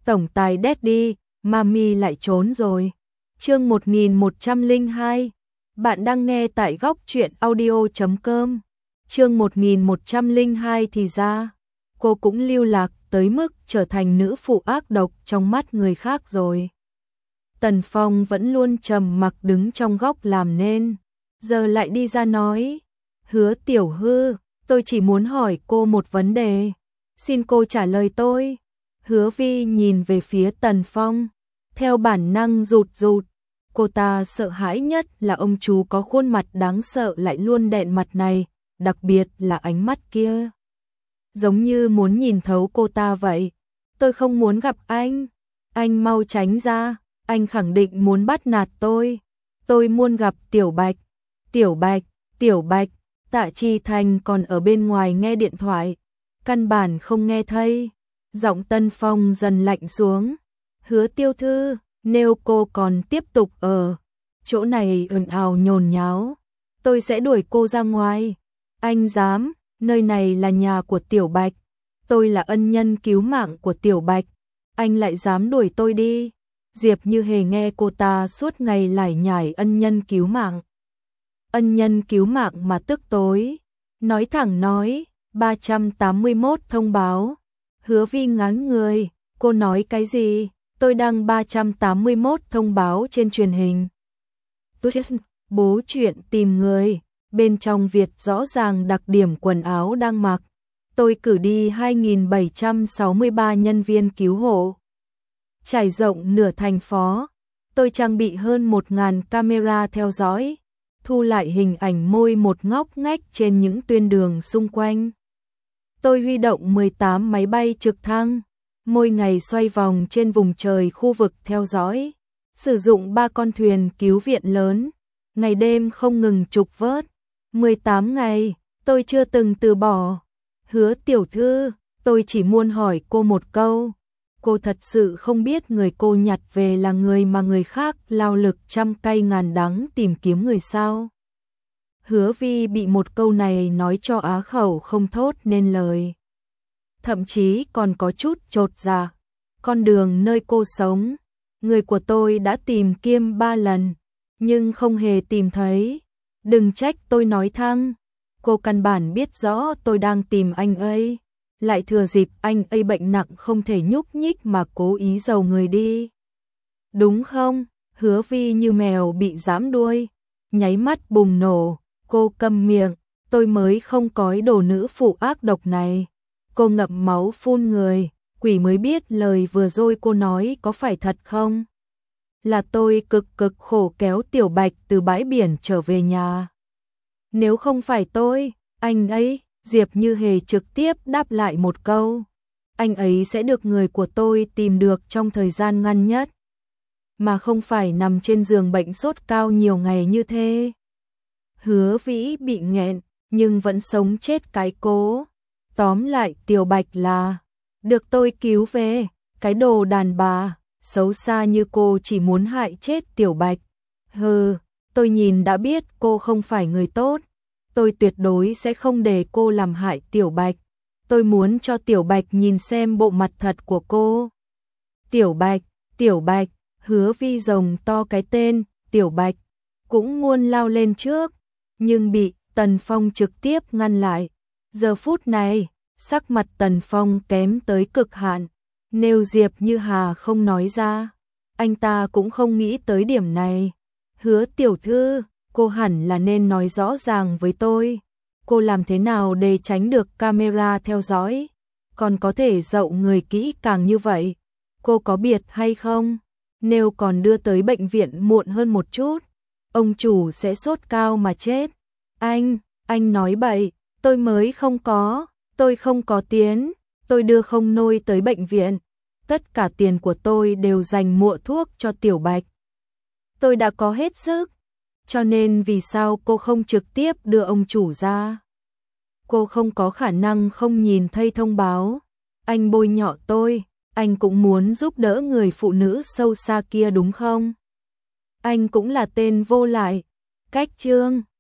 Tổng tài Daddy, Mami lại trốn rồi. Chương 1102. Bạn đang nghe tại góc truyện audio.com. Chương 1102 thì ra, cô cũng lưu lạc tới mức trở thành nữ phụ ác độc trong mắt người khác rồi. Tần Phong vẫn luôn trầm mặc đứng trong góc làm nên, giờ lại đi ra nói, Hứa Tiểu Hư, tôi chỉ muốn hỏi cô một vấn đề, xin cô trả lời tôi. Hứa Vi nhìn về phía Tần Phong, theo bản năng rụt rụt, cô ta sợ hãi nhất là ông chú có khuôn mặt đáng sợ lại luôn đẹn mặt này, đặc biệt là ánh mắt kia. Giống như muốn nhìn thấu cô ta vậy. Tôi không muốn gặp anh mau tránh ra, anh khẳng định muốn bắt nạt tôi muốn gặp Tiểu Bạch. Tiểu Bạch, Tạ Chi Thành còn ở bên ngoài nghe điện thoại, căn bản không nghe thấy. Giọng Tần Phong dần lạnh xuống. Hứa Tiểu Thư, nếu cô còn tiếp tục ở chỗ này ồn ào nhốn nháo, tôi sẽ đuổi cô ra ngoài. Anh dám, nơi này là nhà của Tiểu Bạch, tôi là ân nhân cứu mạng của Tiểu Bạch, anh lại dám đuổi tôi đi. Diệp Như Hề nghe cô ta suốt ngày lải nhải ân nhân cứu mạng. Ân nhân cứu mạng mà tức tối, nói thẳng nói, 381 thông báo. Hứa Vi ngán người, cô nói cái gì? Tôi đăng 381 thông báo trên truyền hình. Bố chuyện tìm người, bên trong Việt rõ ràng đặc điểm quần áo đang mặc. Tôi cử đi 2.763 nhân viên cứu hộ. Trải rộng nửa thành phố, tôi trang bị hơn 1.000 camera theo dõi, thu lại hình ảnh mỗi một ngóc ngách trên những tuyến đường xung quanh. Tôi huy động 18 máy bay trực thăng, mỗi ngày xoay vòng trên vùng trời khu vực theo dõi, sử dụng 3 con thuyền cứu viện lớn, ngày đêm không ngừng trục vớt. 18 ngày, tôi chưa từng từ bỏ. Hứa Tiểu Thư, tôi chỉ muốn hỏi cô một câu. Cô thật sự không biết người cô nhặt về là người mà người khác lao lực trăm cay ngàn đắng tìm kiếm người sao? Hứa Vi bị một câu này nói cho á khẩu không thốt nên lời. Thậm chí còn có chút chột dạ. Con đường nơi cô sống, người của tôi đã tìm kiếm 3 lần, nhưng không hề tìm thấy. Đừng trách tôi nói thăng, cô căn bản biết rõ tôi đang tìm anh ấy, lại thừa dịp anh ấy bệnh nặng không thể nhúc nhích mà cố ý giầu người đi. Đúng không? Hứa Vi như mèo bị giãm đuôi, nháy mắt bùng nổ, cô câm miệng, tôi mới không có ý đồ nữ phụ ác độc này. Cô ngậm máu phun người, quỷ mới biết lời vừa rồi cô nói có phải thật không? Là tôi cực khổ kéo Tiểu Bạch từ bãi biển trở về nhà. Nếu không phải tôi, anh ấy, Diệp Như Hề trực tiếp đáp lại một câu. Anh ấy sẽ được người của tôi tìm được trong thời gian ngắn nhất, mà không phải nằm trên giường bệnh sốt cao nhiều ngày như thế. Hứa Vĩ bị nghẹn, nhưng vẫn sống chết cái cố. Tóm lại Tiểu Bạch là được tôi cứu về, cái đồ đàn bà xấu xa như cô chỉ muốn hại chết Tiểu Bạch. Hừ, tôi nhìn đã biết cô không phải người tốt. Tôi tuyệt đối sẽ không để cô làm hại Tiểu Bạch. Tôi muốn cho Tiểu Bạch nhìn xem bộ mặt thật của cô. Tiểu Bạch, Hứa Vi rồng to cái tên, Tiểu Bạch, cũng muốn lao lên trước, nhưng bị Tần Phong trực tiếp ngăn lại. Giờ phút này, sắc mặt Tần Phong kém tới cực hạn, nếu Diệp Như Hà không nói ra, anh ta cũng không nghĩ tới điểm này. Hứa Tiểu Thư, cô hẳn là nên nói rõ ràng với tôi, cô làm thế nào để tránh được camera theo dõi, còn có thể dậu người kỹ càng như vậy, cô có biết hay không? Nếu còn đưa tới bệnh viện muộn hơn một chút, ông chủ sẽ sốt cao mà chết. Anh nói bậy, tôi mới không có, tôi không có tiền, tôi đưa không nôi tới bệnh viện, tất cả tiền của tôi đều dành mua thuốc cho Tiểu Bạch. Tôi đã có hết sức, cho nên vì sao cô không trực tiếp đưa ông chủ ra? Cô không có khả năng không nhìn thấy thông báo. Anh bôi nhọ tôi, anh cũng muốn giúp đỡ người phụ nữ sâu xa kia đúng không? Anh cũng là tên vô lại. Cách chương